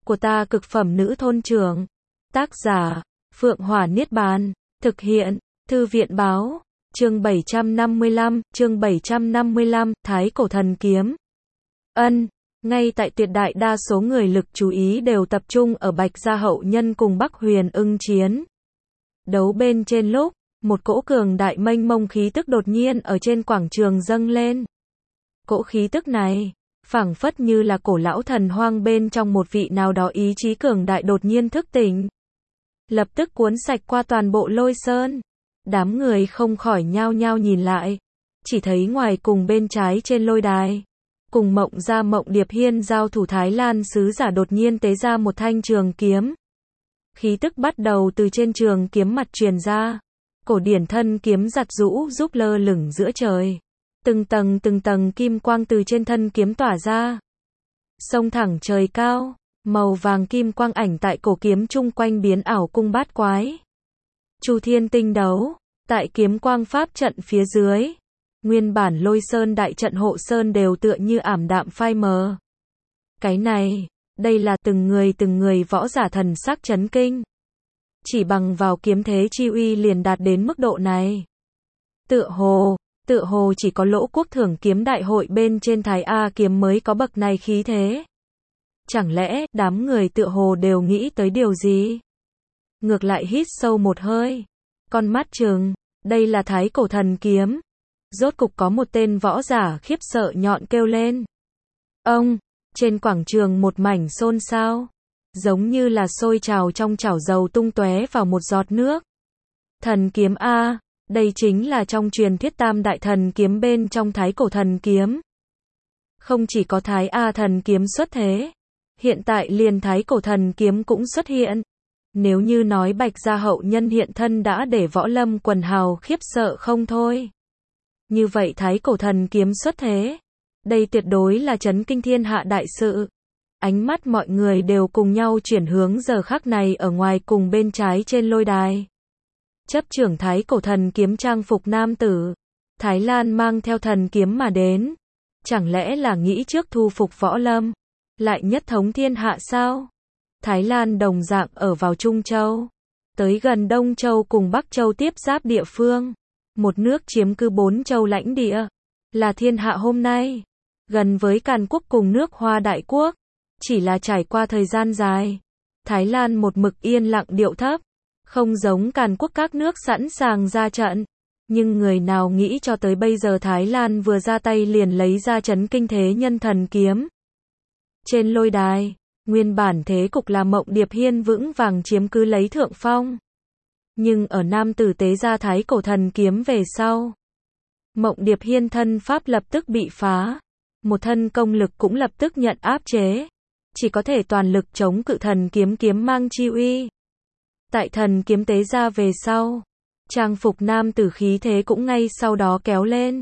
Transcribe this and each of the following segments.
của ta cực phẩm nữ thôn trưởng. Tác giả, Phượng Hỏa Niết Bàn. Thực hiện, Thư viện Báo. Chương 755, Thái Cổ Thần Kiếm. Ngay tại tuyệt đại đa số người lực chú ý đều tập trung ở Bạch Gia hậu nhân cùng Bắc Huyền Ưng chiến đấu bên trên lúc, một cỗ cường đại mênh mông khí tức đột nhiên ở trên quảng trường dâng lên. Cỗ khí tức này, phảng phất như là cổ lão thần hoang bên trong một vị nào đó ý chí cường đại đột nhiên thức tỉnh. Lập tức cuốn sạch qua toàn bộ Lôi Sơn. Đám người không khỏi nhao nhao nhìn lại. Chỉ thấy ngoài cùng bên trái trên lôi đài, cùng Mộng Gia Mộng Điệp Hiên giao thủ Thái Lan sứ giả đột nhiên tế ra một thanh trường kiếm. Khí tức bắt đầu từ trên trường kiếm mặt truyền ra. Cổ điển thân kiếm giặt rũ giúp lơ lửng giữa trời. Từng tầng kim quang từ trên thân kiếm tỏa ra. Xông thẳng trời cao, màu vàng kim quang ảnh tại cổ kiếm chung quanh biến ảo cung bát quái. Chu thiên tinh đấu, tại kiếm quang pháp trận phía dưới. Nguyên bản Lôi Sơn đại trận hộ sơn đều tựa như ảm đạm phai mờ. Cái này, đây là từng người võ giả thần sắc chấn kinh. Chỉ bằng vào kiếm thế chi uy liền đạt đến mức độ này. Tựa hồ chỉ có Lỗ Quốc thưởng kiếm đại hội bên trên Thái A kiếm mới có bậc này khí thế. Chẳng lẽ đám người tựa hồ đều nghĩ tới điều gì? Ngược lại hít sâu một hơi. Con mắt trừng, đây là Thái Cổ Thần Kiếm. Rốt cục có một tên võ giả khiếp sợ nhọn kêu lên. Ông, trên quảng trường một mảnh xôn xao. Giống như là sôi trào trong chảo dầu tung tóe vào một giọt nước. Thần kiếm A, đây chính là trong truyền thuyết tam đại thần kiếm bên trong Thái Cổ Thần Kiếm. Không chỉ có Thái A thần kiếm xuất thế, hiện tại liền Thái Cổ Thần Kiếm cũng xuất hiện. Nếu như nói Bạch Gia hậu nhân hiện thân đã để võ lâm quần hào khiếp sợ không thôi. Như vậy Thái Cổ Thần Kiếm xuất thế, đây tuyệt đối là chấn kinh thiên hạ đại sự. Ánh mắt mọi người đều cùng nhau chuyển hướng giờ khắc này ở ngoài cùng bên trái trên lôi đài. Chấp trưởng Thái Cổ Thần Kiếm trang phục nam tử, Thái Lan mang theo thần kiếm mà đến. Chẳng lẽ là nghĩ trước thu phục võ lâm, lại nhất thống thiên hạ sao? Thái Lan đồng dạng ở vào Trung Châu, tới gần Đông Châu cùng Bắc Châu tiếp giáp địa phương. Một nước chiếm cứ 4 châu lãnh địa, là thiên hạ hôm nay. Gần với Càn Quốc cùng nước Hoa Đại Quốc. Chỉ là trải qua thời gian dài, Thái Lan một mực yên lặng điệu thấp, không giống Càn Quốc các nước sẵn sàng ra trận. Nhưng người nào nghĩ cho tới bây giờ Thái Lan vừa ra tay liền lấy ra chấn kinh thế nhân thần kiếm. Trên lôi đài, nguyên bản thế cục là Mộng Điệp Hiên vững vàng chiếm cứ lấy thượng phong. Nhưng ở nam tử tế ra Thái Cổ Thần Kiếm về sau, Mộng Điệp Hiên thân pháp lập tức bị phá, một thân công lực cũng lập tức nhận áp chế. Chỉ có thể toàn lực chống cự thần kiếm mang chi uy. Tại thần kiếm tế ra về sau, trang phục nam tử khí thế cũng ngay sau đó kéo lên.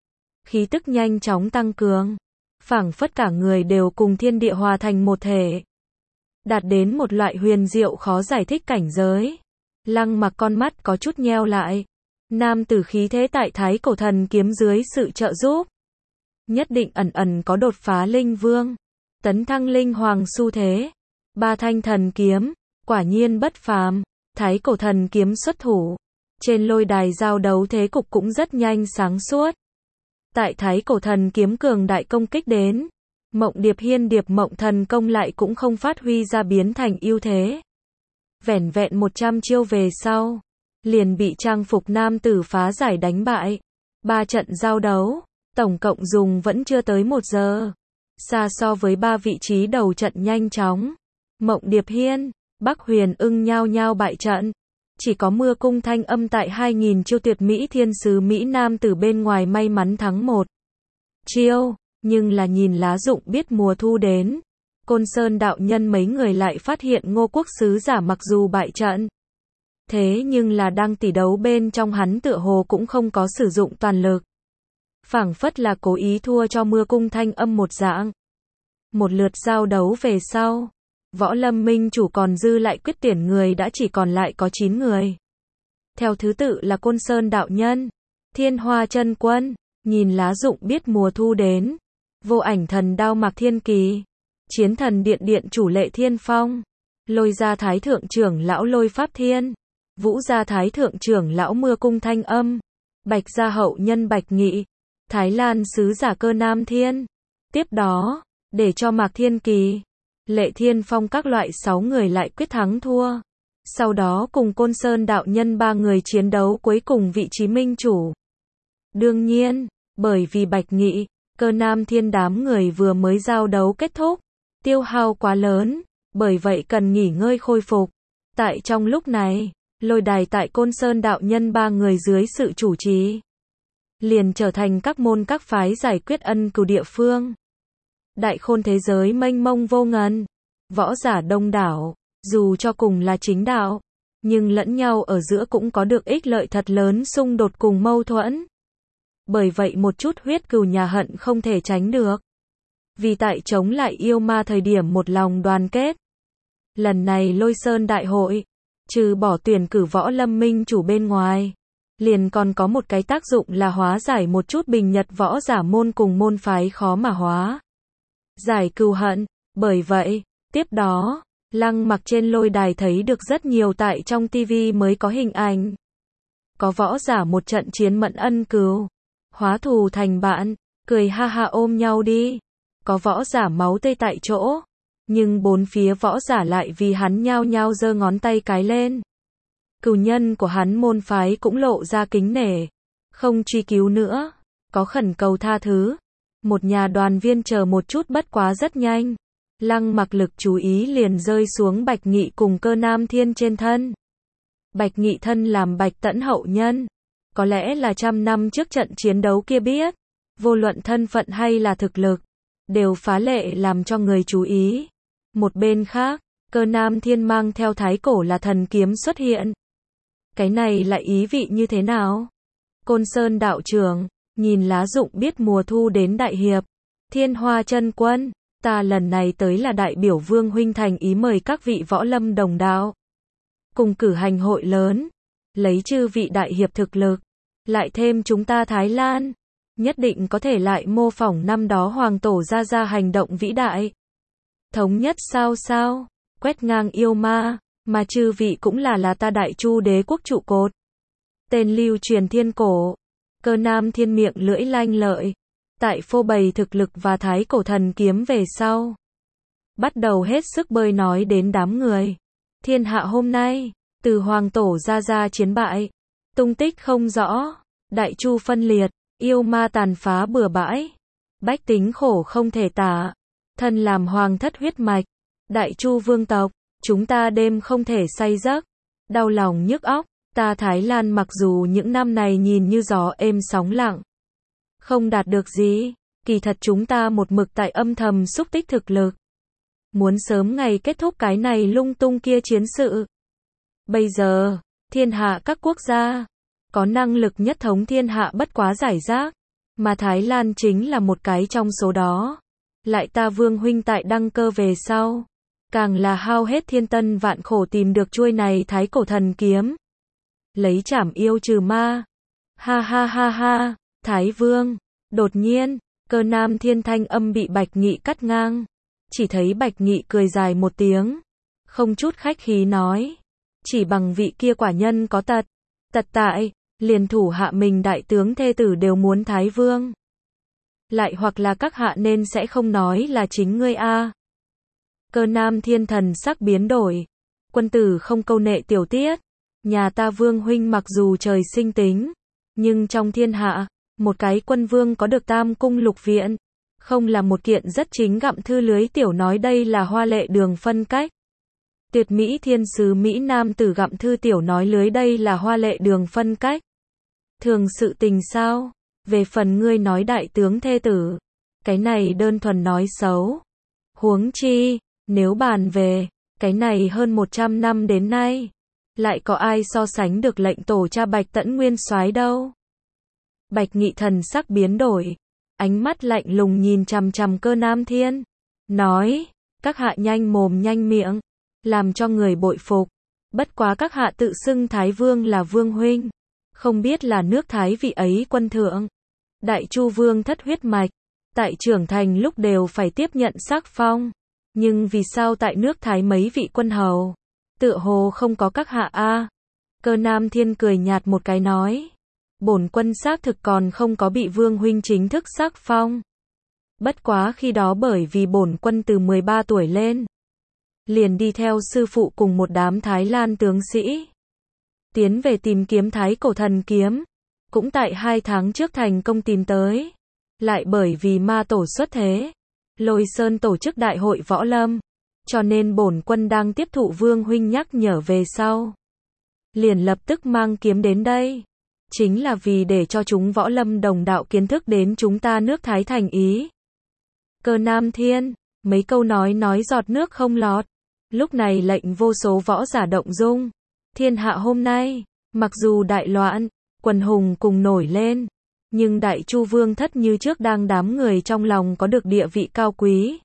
Khí tức nhanh chóng tăng cường, phảng phất cả người đều cùng thiên địa hòa thành một thể. Đạt đến một loại huyền diệu khó giải thích cảnh giới. Lăng Mặc con mắt có chút nheo lại. Nam tử khí thế tại Thái Cổ Thần Kiếm dưới sự trợ giúp, nhất định ẩn có đột phá linh vương, tấn thăng linh hoàng xu thế. Ba thanh thần kiếm, quả nhiên bất phàm. Thái Cổ Thần Kiếm xuất thủ. Trên lôi đài giao đấu thế cục cũng rất nhanh sáng suốt. Tại Thái Cổ Thần Kiếm cường đại công kích đến, Mộng Điệp Hiên Điệp Mộng Thần Công lại cũng không phát huy ra biến thành ưu thế. Vẻn vẹn 100 chiêu về sau, liền bị trang phục nam tử phá giải đánh bại. 3 trận giao đấu, tổng cộng dùng vẫn chưa tới 1 giờ. Xa so với 3 vị trí đầu trận nhanh chóng. Mộng Điệp Hiên, Bắc Huyền Ưng nhao nhao bại trận. Chỉ có Mưa Cung Thanh Âm tại 2000 chiêu tuyệt mỹ thiên sứ Mỹ Nam từ bên ngoài may mắn thắng 1 chiêu. Nhưng là nhìn lá dụng biết mùa thu đến. Côn Sơn đạo nhân mấy người lại phát hiện Ngô Quốc sứ giả mặc dù bại trận, thế nhưng là đang tỷ đấu bên trong hắn tựa hồ cũng không có sử dụng toàn lực. Phảng phất là cố ý thua cho Mưa Cung Thanh Âm một dạng. Một lượt giao đấu về sau, Võ Lâm Minh chủ còn dư lại quyết tuyển người đã chỉ còn lại có 9 người. Theo thứ tự là Côn Sơn đạo nhân, Thiên Hoa chân quân, nhìn lá dụng biết mùa thu đến, Vô Ảnh thần đao Mạc Thiên Kỳ, Chiến thần điện điện chủ Lệ Thiên Phong, Lôi gia thái thượng trưởng lão Lôi Pháp Thiên, Vũ gia thái thượng trưởng lão Mưa Cung Thanh Âm, Bạch gia hậu nhân Bạch Nghị, Thái Lan sứ giả Cơ Nam Thiên. Tiếp đó, để cho Mạc Thiên Kỳ, Lệ Thiên Phong các loại 6 người lại quyết thắng thua. Sau đó cùng Côn Sơn đạo nhân 3 người chiến đấu cuối cùng vị trí minh chủ. Đương nhiên, bởi vì Bạch Nghị, Cơ Nam Thiên đám người vừa mới giao đấu kết thúc, tiêu hao quá lớn, bởi vậy cần nghỉ ngơi khôi phục. Tại trong lúc này, lôi đài tại Côn Sơn đạo nhân 3 người dưới sự chủ trì, liền trở thành các môn các phái giải quyết ân cừu địa phương. Đại khôn thế giới mênh mông vô ngần, võ giả đông đảo, dù cho cùng là chính đạo, nhưng lẫn nhau ở giữa cũng có được ích lợi thật lớn xung đột cùng mâu thuẫn. Bởi vậy một chút huyết cừu nhà hận không thể tránh được. Vì tại chống lại yêu ma thời điểm một lòng đoàn kết. Lần này Lôi Sơn đại hội, trừ bỏ tuyển cử võ lâm minh chủ bên ngoài, liền còn có một cái tác dụng là hóa giải một chút bình nhật võ giả môn cùng môn phái khó mà hóa giải cừu hận. Bởi vậy, tiếp đó, Lăng Mặc trên lôi đài thấy được rất nhiều tại trong TV mới có hình ảnh. Có võ giả một trận chiến mẫn ân cừu, hóa thù thành bạn, cười ha ha ôm nhau đi. Có võ giả máu tươi tại chỗ, nhưng bốn phía võ giả lại vì hắn nhao nhao giơ ngón tay cái lên. Cừu nhân của hắn môn phái cũng lộ ra kính nể, không truy cứu nữa, có khẩn cầu tha thứ. Một nhà đoàn viên chờ một chút bất quá rất nhanh. Lăng Mặc lực chú ý liền rơi xuống Bạch Nghị cùng Cơ Nam Thiên trên thân. Bạch Nghị thân làm Bạch Tẫn hậu nhân, có lẽ là 100 năm trước trận chiến đấu kia biết, vô luận thân phận hay là thực lực, đều phá lệ làm cho người chú ý. Một bên khác, Cơ Nam Thiên mang theo thái cổ là thần kiếm xuất hiện. Cái này lại ý vị như thế nào? Côn Sơn đạo trưởng, nhìn lá rụng biết mùa thu đến đại hiệp. Thiên Hoa chân quân, ta lần này tới là đại biểu Vương huynh thành ý mời các vị võ lâm đồng đạo cùng cử hành hội lớn, lấy chư vị đại hiệp thực lực, lại thêm chúng ta Thái Lan, nhất định có thể lại mô phỏng năm đó hoàng tổ ra hành động vĩ đại. Thống nhất sao, quét ngang yêu ma, mà chư vị cũng là ta Đại Chu đế quốc trụ cột. Tên lưu truyền thiên cổ, Cơ Nam Thiên miệng lưỡi lanh lợi, tại phô bày thực lực và thái cổ thần kiếm về sau, bắt đầu hết sức bơi nói đến đám người. Thiên hạ hôm nay, từ hoàng tổ ra chiến bại, tung tích không rõ, Đại Chu phân liệt, yêu ma tàn phá bừa bãi, bách tính khổ không thể tả, thân làm hoàng thất huyết mạch, Đại Chu vương tộc, chúng ta đêm không thể say giấc, đau lòng nhức óc. Ta Thái Lan mặc dù những năm này nhìn như gió êm sóng lặng, không đạt được gì, kỳ thật chúng ta một mực tại âm thầm xúc tích thực lực, muốn sớm ngày kết thúc cái này lung tung kia chiến sự. Bây giờ, thiên hạ các quốc gia, có năng lực nhất thống thiên hạ bất quá giải rác, mà Thái Lan chính là một cái trong số đó. Lại ta Vương huynh tại đăng cơ về sau, càng là hao hết thiên tân vạn khổ tìm được chuôi này thái cổ thần kiếm, lấy trảm yêu trừ ma. Ha ha ha ha, Thái Vương. Đột nhiên, Cơ Nam Thiên thanh âm bị Bạch Nghị cắt ngang. Chỉ thấy Bạch Nghị cười dài một tiếng, không chút khách khí nói, chỉ bằng vị kia quả nhân có tật tại, liền thủ hạ mình đại tướng thê tử đều muốn Thái Vương. Lại hoặc là các hạ nên sẽ không nói là chính ngươi a. Cơ Nam Thiên thần sắc biến đổi, quân tử không câu nệ tiểu tiết, nhà ta Vương huynh mặc dù trời sinh tính, nhưng trong thiên hạ, một cái quân vương có được tam cung lục viện, không là một kiện rất chính gặm thư lưới tiểu nói đây là hoa lệ đường phân cách. Tuyệt mỹ thiên sứ Mỹ Nam tử gặm thư tiểu nói lưới đây là hoa lệ đường phân cách. Thường sự tình sao? Về phần ngươi nói đại tướng thê tử, cái này đơn thuần nói xấu. Huống chi, nếu bàn về, cái này hơn 100 năm đến nay, lại có ai so sánh được lệnh tổ cha Bạch Tẫn nguyên soái đâu. Bạch Nghị thần sắc biến đổi, ánh mắt lạnh lùng nhìn chằm chằm Cơ Nam Thiên, nói, các hạ nhanh mồm nhanh miệng, làm cho người bội phục. Bất quá các hạ tự xưng Thái Vương là Vương huynh, không biết là nước Thái vị ấy quân thượng. Đại Chu Vương thất huyết mạch, tại trưởng thành lúc đều phải tiếp nhận sắc phong, Nhưng vì sao tại nước Thái mấy vị quân hầu, tựa hồ không có các hạ a? Cơ Nam Thiên cười nhạt một cái nói. Bổn quân xác thực còn không có bị vương huynh chính thức sắc phong. Bất quá khi đó bởi vì bổn quân từ 13 tuổi lên, liền đi theo sư phụ cùng một đám Thái Lan tướng sĩ, tiến về tìm kiếm Thái Cổ Thần Kiếm. Cũng tại 2 tháng trước thành công tìm tới. Lại bởi vì ma tổ xuất thế, Lôi Sơn tổ chức đại hội võ lâm, cho nên bổn quân đang tiếp thụ vương huynh nhắc nhở về sau, liền lập tức mang kiếm đến đây. Chính là vì để cho chúng võ lâm đồng đạo kiến thức đến chúng ta nước Thái thành ý. Cơ Nam Thiên, mấy câu nói giọt nước không lọt. Lúc này lệnh vô số võ giả động dung. Thiên hạ hôm nay, mặc dù đại loạn, quần hùng cùng nổi lên, nhưng Đại Chu Vương thất như trước đang đám người trong lòng có được địa vị cao quý.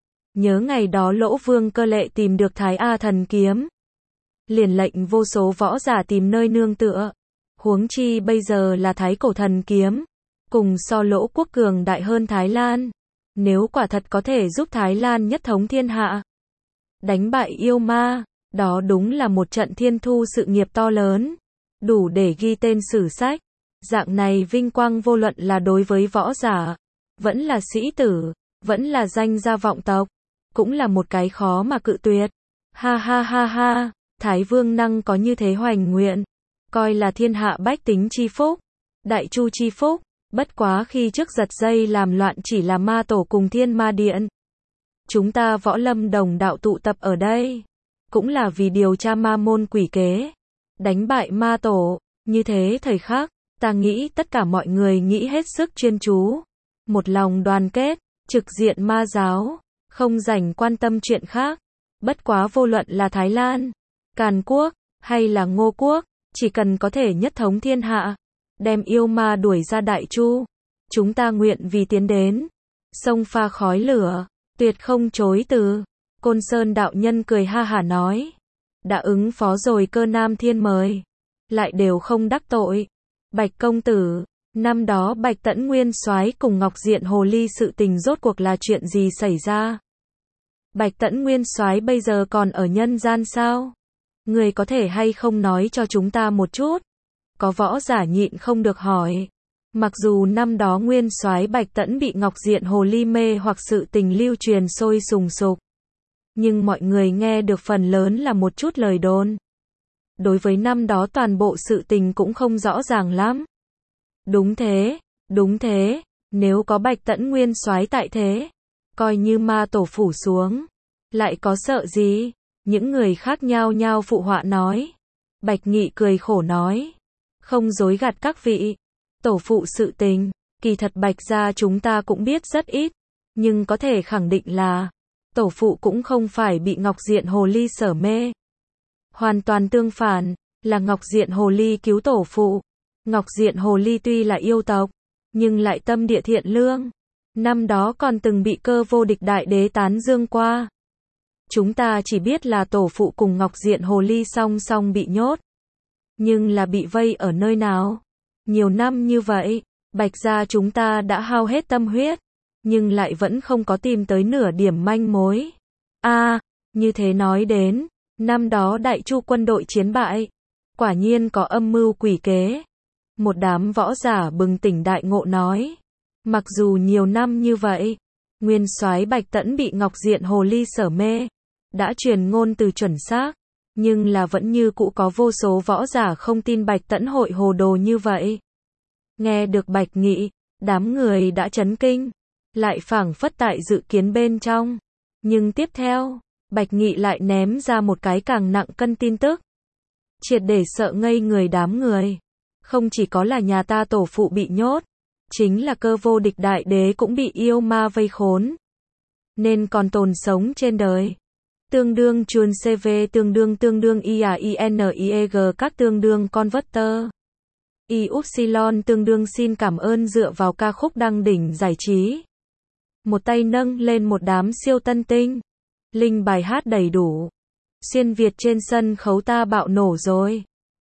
Nhớ ngày đó Lỗ Vương Cơ Lệ tìm được Thái A Thần Kiếm, liền lệnh vô số võ giả tìm nơi nương tựa. Huống chi bây giờ là Thái Cổ Thần Kiếm, cùng so Lỗ quốc cường đại hơn Thái Lan. Nếu quả thật có thể giúp Thái Lan nhất thống thiên hạ, đánh bại yêu ma, đó đúng là một trận thiên thu sự nghiệp to lớn, đủ để ghi tên sử sách. Dạng này vinh quang vô luận là đối với võ giả, vẫn là sĩ tử, vẫn là danh gia vọng tộc, cũng là một cái khó mà cự tuyệt. Ha ha ha ha, Thái Vương năng có như thế hoành nguyện, coi là thiên hạ bách tính chi phúc, Đại Chu chi phúc. Bất quá khi trước giật dây làm loạn chỉ là ma tổ cùng thiên ma điện. Chúng ta võ lâm đồng đạo tụ tập ở đây, cũng là vì điều tra ma môn quỷ kế, đánh bại ma tổ. Như thế thời khắc, ta nghĩ tất cả mọi người nghĩ hết sức chuyên chú, một lòng đoàn kết, trực diện ma giáo, không rảnh quan tâm chuyện khác. Bất quá vô luận là Thái Lan, Càn Quốc, hay là Ngô Quốc, chỉ cần có thể nhất thống thiên hạ, đem yêu ma đuổi ra Đại Chu, chúng ta nguyện vì tiến đến, sông pha khói lửa, tuyệt không chối từ. Côn Sơn đạo nhân cười ha hả nói, đã ứng phó rồi. Cơ Nam Thiên mời, lại đều không đắc tội. Bạch công tử, năm đó Bạch Tẫn Nguyên Soái cùng Ngọc Diện Hồ Ly sự tình rốt cuộc là chuyện gì xảy ra? Bạch Tẫn Nguyên Soái bây giờ còn ở nhân gian sao? Người có thể hay không nói cho chúng ta một chút? Có võ giả nhịn không được hỏi. Mặc dù năm đó Nguyên Soái Bạch Tẫn bị Ngọc Diện Hồ Ly mê hoặc sự tình lưu truyền sôi sùng sục, nhưng mọi người nghe được phần lớn là một chút lời đồn. Đối với năm đó toàn bộ sự tình cũng không rõ ràng lắm. Đúng thế, nếu có Bạch Tẫn Nguyên Soái tại thế, coi như ma tổ phủ xuống, lại có sợ gì? Những người khác nhao nhao phụ họa nói. Bạch Nghị cười khổ nói, không dối gạt các vị, tổ phụ sự tình, kỳ thật Bạch gia chúng ta cũng biết rất ít, nhưng có thể khẳng định là, tổ phụ cũng không phải bị Ngọc Diện Hồ Ly sở mê. Hoàn toàn tương phản, là Ngọc Diện Hồ Ly cứu tổ phụ. Ngọc Diện Hồ Ly tuy là yêu tộc, nhưng lại tâm địa thiện lương. Năm đó còn từng bị Cơ Vô Địch đại đế tán dương qua. Chúng ta chỉ biết là tổ phụ cùng Ngọc Diện Hồ Ly song song bị nhốt. Nhưng là bị vây ở nơi nào? Nhiều năm như vậy, Bạch gia chúng ta đã hao hết tâm huyết, nhưng lại vẫn không có tìm tới nửa điểm manh mối. Như thế nói đến, năm đó Đại Chu quân đội chiến bại, quả nhiên có âm mưu quỷ kế. Một đám võ giả bừng tỉnh đại ngộ nói, mặc dù nhiều năm như vậy, Nguyên Soái Bạch Tẫn bị Ngọc Diện Hồ Ly sở mê, đã truyền ngôn từ chuẩn xác, nhưng là vẫn như cũ có vô số võ giả không tin Bạch Tẫn hội hồ đồ như vậy. Nghe được Bạch Nghị, đám người đã chấn kinh, lại phảng phất tại dự kiến bên trong. Nhưng tiếp theo, Bạch Nghị lại ném ra một cái càng nặng cân tin tức, triệt để sợ ngây người đám người. Không chỉ có là nhà ta tổ phụ bị nhốt, chính là Cơ Vô Địch đại đế cũng bị yêu ma vây khốn, nên còn tồn sống trên đời. Tương đương chuồn CV tương đương IAINIEG các tương đương converter. Y-upsilon tương đương xin cảm ơn dựa vào ca khúc đăng đỉnh giải trí. Một tay nâng lên một đám siêu tân tinh. Linh bài hát đầy đủ. Xuyên Việt trên sân khấu ta bạo nổ rồi.